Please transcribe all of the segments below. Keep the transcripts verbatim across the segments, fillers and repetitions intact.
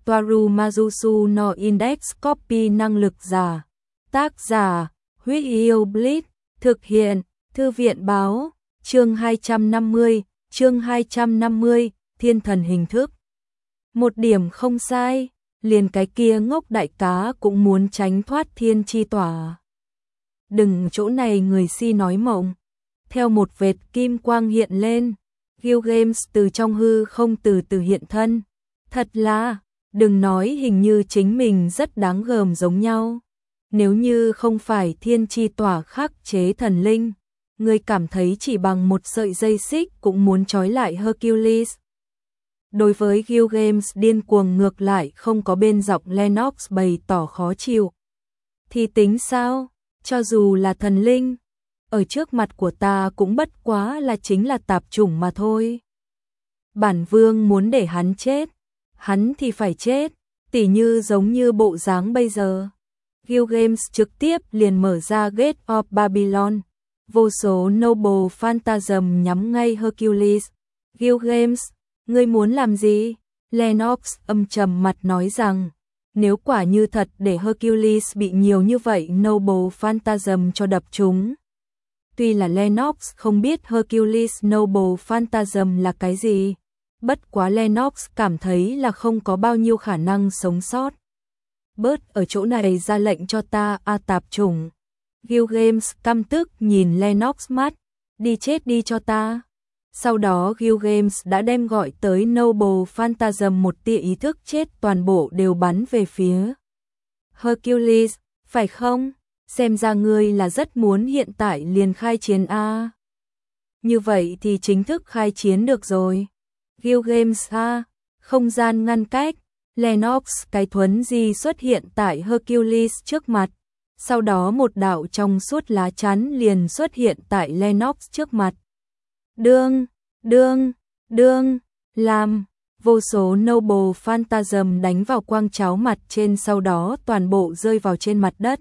Toaru Majusu no Index Copy năng lực giả. Tác giả, Huyết Yêu Blitz, thực hiện, Thư viện báo, chương hai trăm năm mươi, chương hai trăm năm mươi, thiên thần hình thức. Một điểm không sai, liền cái kia ngốc đại cá cũng muốn tránh thoát thiên chi tỏa. Đừng chỗ này người si nói mộng. Theo một vệt kim quang hiện lên, Gilgamesh từ trong hư không từ từ hiện thân. Thật là, đừng nói hình như chính mình rất đáng gờm giống nhau. Nếu như không phải thiên chi tỏa khắc chế thần linh, người cảm thấy chỉ bằng một sợi dây xích cũng muốn trói lại Hercules. Đối với Gilgamesh điên cuồng ngược lại không có bên dọc Lennox bày tỏ khó chịu. Thì tính sao, cho dù là thần linh, ở trước mặt của ta cũng bất quá là chính là tạp chủng mà thôi. Bản vương muốn để hắn chết, hắn thì phải chết, tỉ như giống như bộ dáng bây giờ. Gilgamesh trực tiếp liền mở ra Gate of Babylon, vô số Noble Phantasm nhắm ngay Hercules. Gilgamesh, ngươi muốn làm gì? Lennox âm trầm mặt nói rằng, nếu quả như thật để Hercules bị nhiều như vậy Noble Phantasm cho đập chúng. Tuy là Lennox không biết Hercules Noble Phantasm là cái gì, bất quá Lennox cảm thấy là không có bao nhiêu khả năng sống sót. Bớt ở chỗ này ra lệnh cho ta, a tạp chủng. Gilgamesh căm tức nhìn Lennox mắt, đi chết đi cho ta. Sau đó Gilgamesh đã đem gọi tới Noble Phantasm một tia ý thức chết toàn bộ đều bắn về phía Hercules, phải không? Xem ra ngươi là rất muốn hiện tại liền khai chiến a. Như vậy thì chính thức khai chiến được rồi. Gilgamesh a, không gian ngăn cách, Lennox cái thuấn di xuất hiện tại Hercules trước mặt. Sau đó một đạo trong suốt lá chắn liền xuất hiện tại Lennox trước mặt. Đương, đương, đương, làm, vô số Noble Phantasm đánh vào quang cháo mặt trên, sau đó toàn bộ rơi vào trên mặt đất.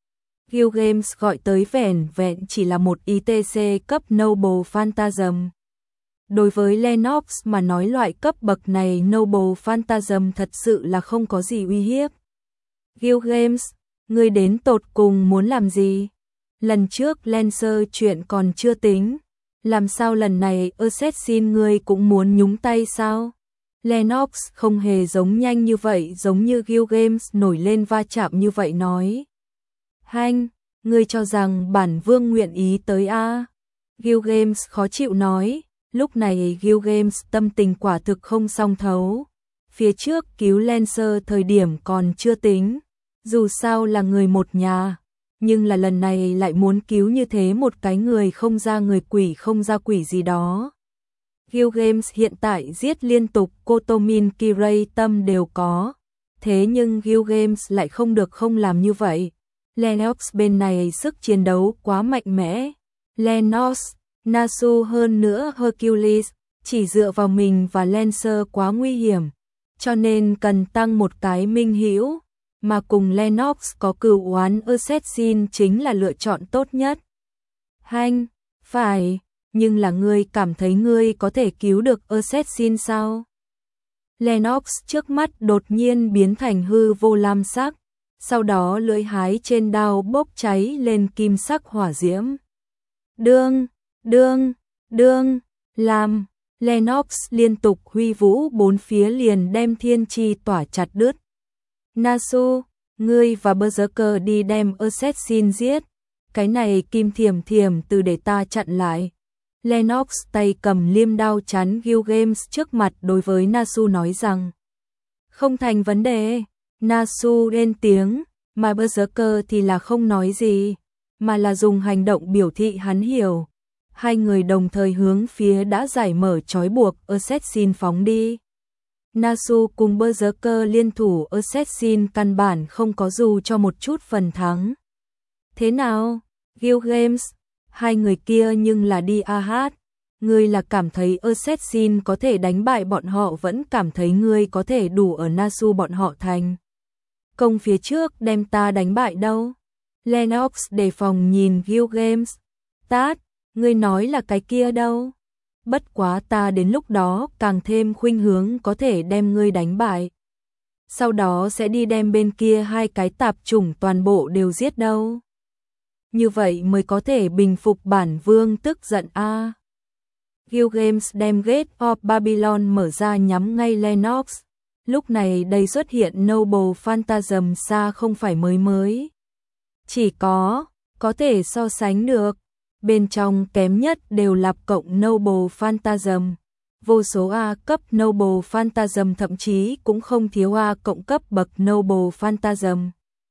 Gilgamesh gọi tới vẻn vẹn chỉ là một i tê xê cấp Noble Phantasm. Đối với Lennox mà nói loại cấp bậc này Noble Phantasm thật sự là không có gì uy hiếp. Gilgamesh, ngươi đến tột cùng muốn làm gì? Lần trước Lancer chuyện còn chưa tính, làm sao lần này Assassin ngươi cũng muốn nhúng tay sao? Lennox không hề giống nhanh như vậy, giống như Gilgamesh nổi lên va chạm như vậy nói. Hanh, ngươi cho rằng bản vương nguyện ý tới a? Gilgamesh khó chịu nói. Lúc này Gilgamesh tâm tình quả thực không song thấu. Phía trước cứu Lancer thời điểm còn chưa tính, dù sao là người một nhà, nhưng là lần này lại muốn cứu như thế một cái người không ra người quỷ không ra quỷ gì đó. Gilgamesh hiện tại giết liên tục Kotomin Kirei tâm đều có, thế nhưng Gilgamesh lại không được không làm như vậy. Lennox bên này sức chiến đấu quá mạnh mẽ. Lennox, Nasu hơn nữa Hercules, chỉ dựa vào mình và Lancer quá nguy hiểm, cho nên cần tăng một cái minh hữu, mà cùng Lennox có cừu oán Assassin chính là lựa chọn tốt nhất. Hanh, phải, nhưng là ngươi cảm thấy ngươi có thể cứu được Assassin sao? Lennox trước mắt đột nhiên biến thành hư vô lam sắc, sau đó lưỡi hái trên đao bốc cháy lên kim sắc hỏa diễm. Đương, đương, đương, làm, Lennox liên tục huy vũ bốn phía liền đem thiên chi tỏa chặt đứt. Nasu, ngươi và Berserker đi đem Assassin giết, cái này kim thiểm thiểm từ để ta chặn lại. Lennox tay cầm liêm đao chắn Gilgamesh trước mặt đối với Nasu nói rằng. Không thành vấn đề, Nasu lên tiếng, mà Berserker thì là không nói gì, mà là dùng hành động biểu thị hắn hiểu. Hai người đồng thời hướng phía đã giải mở trói buộc Assassin phóng đi. Nasu cùng Berserker liên thủ, Assassin căn bản không có dù cho một chút phần thắng. Thế nào, Gilgamesh, hai người kia nhưng là đi a hát. Ngươi là cảm thấy Assassin có thể đánh bại bọn họ, vẫn cảm thấy ngươi có thể đủ ở Nasu bọn họ thành công phía trước đem ta đánh bại đâu? Lennox đề phòng nhìn Gilgamesh. Tát, ngươi nói là cái kia đâu? Bất quá ta đến lúc đó càng thêm khuynh hướng có thể đem ngươi đánh bại. sau đó sẽ đi đem bên kia hai cái tạp chủng toàn bộ đều giết đâu. Như vậy mới có thể bình phục bản vương tức giận a. À. Gilgamesh đem Gate of Babylon mở ra nhắm ngay Lennox. Lúc này đây xuất hiện Noble Phantasm xa không phải mới mới. Chỉ có, có thể so sánh được. Bên trong kém nhất đều lạp cộng Noble Phantasm. Vô số A cấp Noble Phantasm thậm chí cũng không thiếu A cộng cấp bậc Noble Phantasm.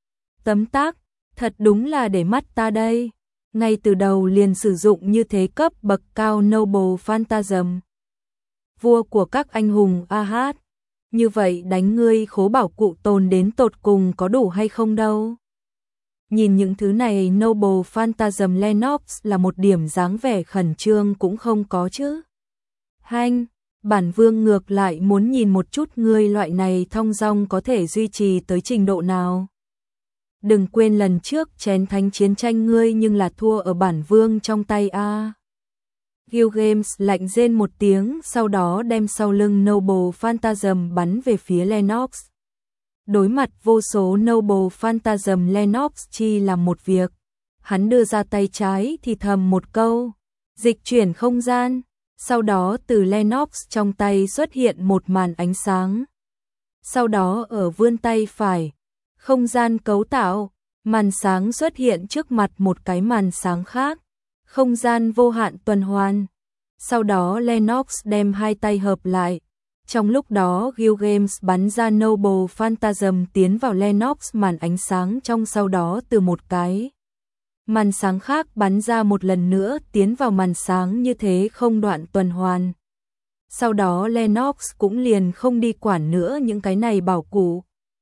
Tấm tắc, thật đúng là để mắt ta đây. Ngay từ đầu liền sử dụng như thế cấp bậc cao Noble Phantasm. Vua của các anh hùng a hát. Như vậy đánh ngươi khố bảo cụ tồn đến tột cùng có đủ hay không đâu. Nhìn những thứ này Noble Phantasm Lennox là một điểm dáng vẻ khẩn trương cũng không có chứ. Hanh, bản vương ngược lại muốn nhìn một chút ngươi loại này thong dong có thể duy trì tới trình độ nào. Đừng quên lần trước chén thánh chiến tranh ngươi nhưng là thua ở bản vương trong tay a. À. Gilgamesh lạnh rên một tiếng, sau đó đem sau lưng Noble Phantasm bắn về phía Lennox. Đối mặt vô số Noble Phantasm, Lennox chi làm một việc. Hắn đưa ra tay trái thì thầm một câu, dịch chuyển không gian. Sau đó từ Lennox trong tay xuất hiện một màn ánh sáng. Sau đó ở vươn tay phải, không gian cấu tạo, màn sáng xuất hiện trước mặt một cái màn sáng khác. Không gian vô hạn tuần hoàn. Sau đó Lennox đem hai tay hợp lại. Trong lúc đó Gilgamesh bắn ra Noble Phantasm tiến vào Lennox màn ánh sáng trong, sau đó từ một cái màn sáng khác bắn ra một lần nữa tiến vào màn sáng, như thế không đoạn tuần hoàn. Sau đó Lennox cũng liền không đi quản nữa những cái này bảo cụ,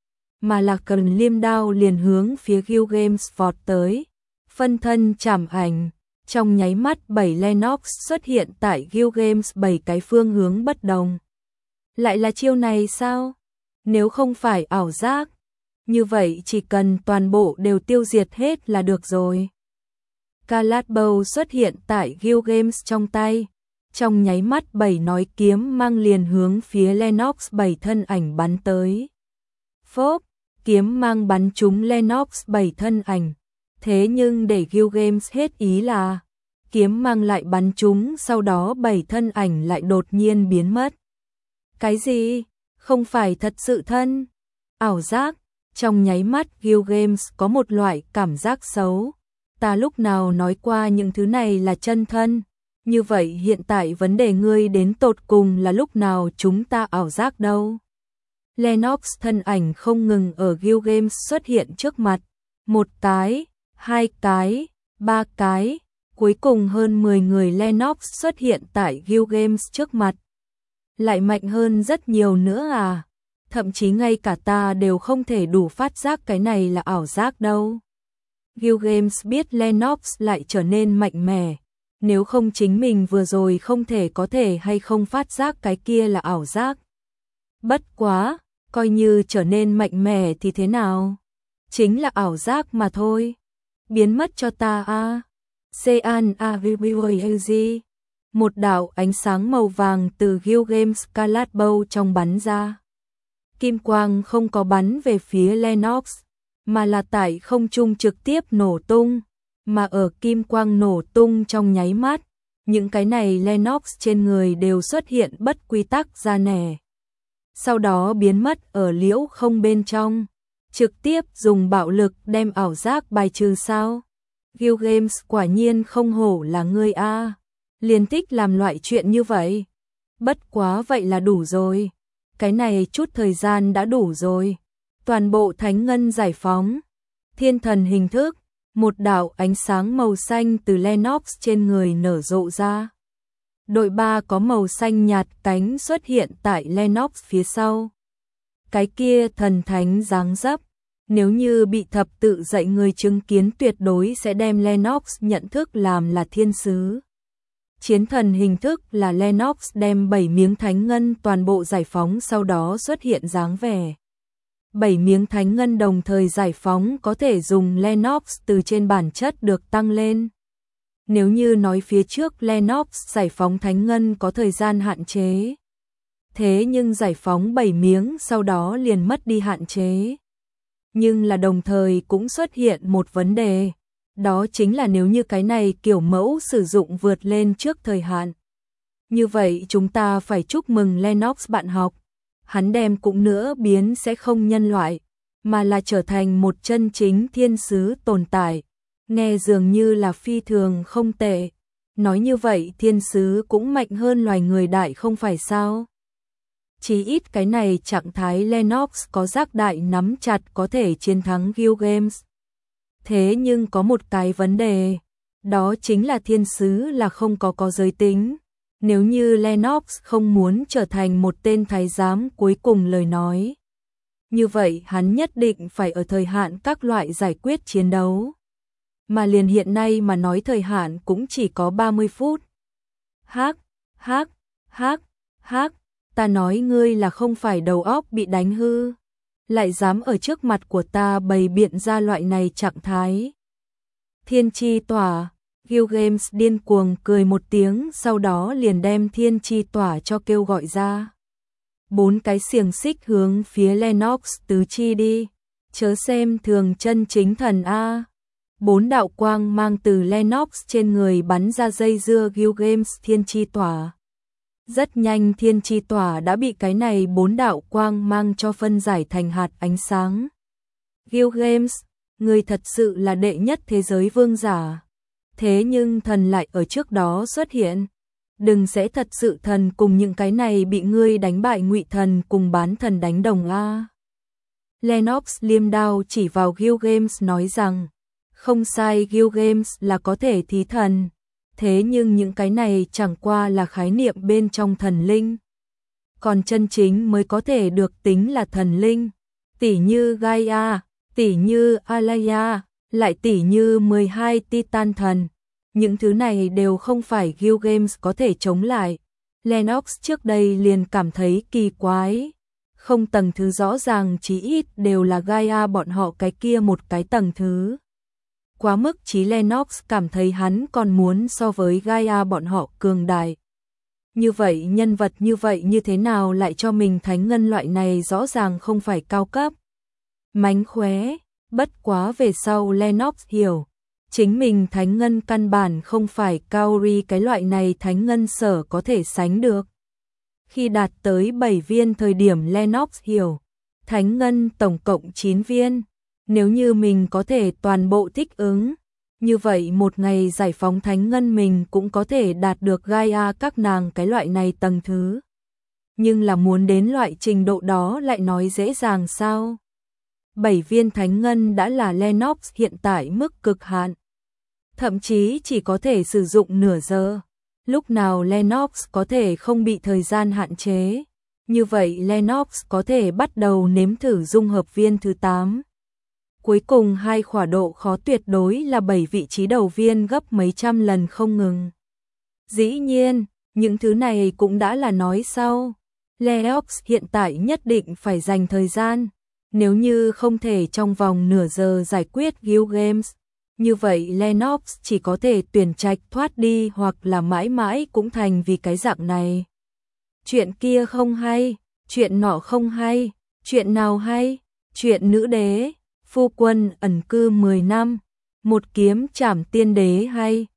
mà là cầm liêm đao liền hướng phía Gilgamesh vọt tới. Phân thân chảm ảnh. Trong nháy mắt bảy Lennox xuất hiện tại Gilgamesh bảy cái phương hướng bất đồng. Lại là chiêu này sao? Nếu không phải ảo giác, như vậy chỉ cần toàn bộ đều tiêu diệt hết là được rồi. Calat Bow xuất hiện tại Gilgamesh trong tay. Trong nháy mắt bảy nói kiếm mang liền hướng phía Lennox bảy thân ảnh bắn tới. Phốp, kiếm mang bắn trúng Lennox bảy thân ảnh. Thế nhưng để Gilgamesh hết ý là kiếm mang lại bắn trúng, sau đó bảy thân ảnh lại đột nhiên biến mất. Cái gì? Không phải thật sự thân? Ảo giác? Trong nháy mắt Gilgamesh có một loại cảm giác xấu. Ta lúc nào nói qua những thứ này là chân thân? Như vậy hiện tại vấn đề ngươi đến tột cùng là lúc nào chúng ta ảo giác đâu? Lennox thân ảnh không ngừng ở Gilgamesh xuất hiện trước mặt. Một cái, hai cái, ba cái, cuối cùng hơn mười người Lennox xuất hiện tại Gilgamesh trước mặt. Lại mạnh hơn rất nhiều nữa à? Thậm chí ngay cả ta đều không thể đủ phát giác cái này là ảo giác đâu. Gilgamesh biết Lennox lại trở nên mạnh mẽ. Nếu không chính mình vừa rồi không thể có thể hay không phát giác cái kia là ảo giác. Bất quá, coi như trở nên mạnh mẽ thì thế nào? Chính là ảo giác mà thôi. Biến mất cho ta a. Sean Avivuyg. Một đạo ánh sáng màu vàng từ Gilgamesh Calat Bow trong bắn ra. Kim quang không có bắn về phía Lennox, mà là tại không trung trực tiếp nổ tung. Mà ở kim quang nổ tung trong nháy mắt, những cái này Lennox trên người đều xuất hiện bất quy tắc ra nẻ. Sau đó biến mất ở liễu không bên trong. Trực tiếp dùng bạo lực đem ảo giác bài trừ sao? Gilgamesh quả nhiên không hổ là ngươi a, liền thích làm loại chuyện như vậy. Bất quá vậy là đủ rồi. Cái này chút thời gian đã đủ rồi. Toàn bộ thánh ngân giải phóng. Thiên thần hình thức, một đạo ánh sáng màu xanh từ Lennox trên người nở rộ ra. Đội ba có màu xanh nhạt cánh xuất hiện tại Lennox phía sau. Cái kia thần thánh dáng dấp, nếu như bị thập tự dạy người chứng kiến tuyệt đối sẽ đem Lennox nhận thức làm là thiên sứ. Chiến thần hình thức là Lennox đem bảy miếng thánh ngân toàn bộ giải phóng, sau đó xuất hiện dáng vẻ. bảy miếng thánh ngân đồng thời giải phóng có thể dùng Lennox từ trên bản chất được tăng lên. Nếu như nói phía trước Lennox giải phóng thánh ngân có thời gian hạn chế, thế nhưng giải phóng bảy miếng sau đó liền mất đi hạn chế. Nhưng là đồng thời cũng xuất hiện một vấn đề, đó chính là nếu như cái này kiểu mẫu sử dụng vượt lên trước thời hạn. Như vậy chúng ta phải chúc mừng Lennox bạn học, hắn đem cũng nữa biến sẽ không nhân loại, mà là trở thành một chân chính thiên sứ tồn tại, nghe dường như là phi thường không tệ. Nói như vậy thiên sứ cũng mạnh hơn loài người đại không phải sao? Chỉ ít cái này trạng thái Lennox có giác đại nắm chặt có thể chiến thắng Gilgamesh. Thế nhưng có một cái vấn đề, đó chính là thiên sứ là không có có giới tính. Nếu như Lennox không muốn trở thành một tên thái giám cuối cùng lời nói, như vậy hắn nhất định phải ở thời hạn các loại giải quyết chiến đấu. Mà liền hiện nay mà nói thời hạn cũng chỉ có ba mươi phút. Hắc, hắc, hắc, hắc, ta nói ngươi là không phải đầu óc bị đánh hư, lại dám ở trước mặt của ta bày biện ra loại này trạng thái. Thiên chi tỏa, Gilgamesh điên cuồng cười một tiếng, sau đó liền đem thiên chi tỏa cho kêu gọi ra. Bốn cái xiềng xích hướng phía Lennox tứ chi đi, chớ xem thường chân chính thần A. Bốn đạo quang mang từ Lennox trên người bắn ra dây dưa Gilgamesh thiên chi tỏa. Rất nhanh thiên chi tỏa đã bị cái này bốn đạo quang mang cho phân giải thành hạt ánh sáng. Gilgamesh, người thật sự là đệ nhất thế giới vương giả. Thế nhưng thần lại ở trước đó xuất hiện. Đừng sẽ thật sự thần cùng những cái này bị ngươi đánh bại ngụy thần cùng bán thần đánh đồng a. Lennox liêm đao chỉ vào Gilgamesh nói rằng, không sai, Gilgamesh là có thể thí thần. Thế nhưng những cái này chẳng qua là khái niệm bên trong thần linh. Còn chân chính mới có thể được tính là thần linh. Tỷ như Gaia, tỷ như Alaya, lại tỷ như mười hai Titan thần. Những thứ này đều không phải Gilgamesh có thể chống lại. Lennox trước đây liền cảm thấy kỳ quái. Không tầng thứ rõ ràng chí ít đều là Gaia bọn họ cái kia một cái tầng thứ. Quá mức chí Lennox cảm thấy hắn còn muốn so với Gaia bọn họ cường đại. Như vậy nhân vật như vậy như thế nào lại cho mình thánh ngân loại này rõ ràng không phải cao cấp. Mánh khóe, bất quá về sau Lennox hiểu. Chính mình thánh ngân căn bản không phải Kaori cái loại này thánh ngân sở có thể sánh được. Khi đạt tới bảy viên thời điểm Lennox hiểu. Thánh ngân tổng cộng chín viên. Nếu như mình có thể toàn bộ thích ứng, như vậy một ngày giải phóng thánh ngân mình cũng có thể đạt được Gaia các nàng cái loại này tầng thứ. Nhưng là muốn đến loại trình độ đó lại nói dễ dàng sao? Bảy viên thánh ngân đã là Lennox hiện tại mức cực hạn. Thậm chí chỉ có thể sử dụng nửa giờ. Lúc nào Lennox có thể không bị thời gian hạn chế. Như vậy Lennox có thể bắt đầu nếm thử dung hợp viên thứ tám. Cuối cùng hai khỏa độ khó tuyệt đối là bảy vị trí đầu viên gấp mấy trăm lần không ngừng. Dĩ nhiên, những thứ này cũng đã là nói sau. Lennox hiện tại nhất định phải dành thời gian. Nếu như không thể trong vòng nửa giờ giải quyết Gilgamesh, như vậy Lennox chỉ có thể tuyển trạch thoát đi hoặc là mãi mãi cũng thành vì cái dạng này. Chuyện kia không hay, chuyện nọ không hay, chuyện nào hay, chuyện nữ đế, phu quân ẩn cư mười năm, một kiếm trảm tiên đế hay.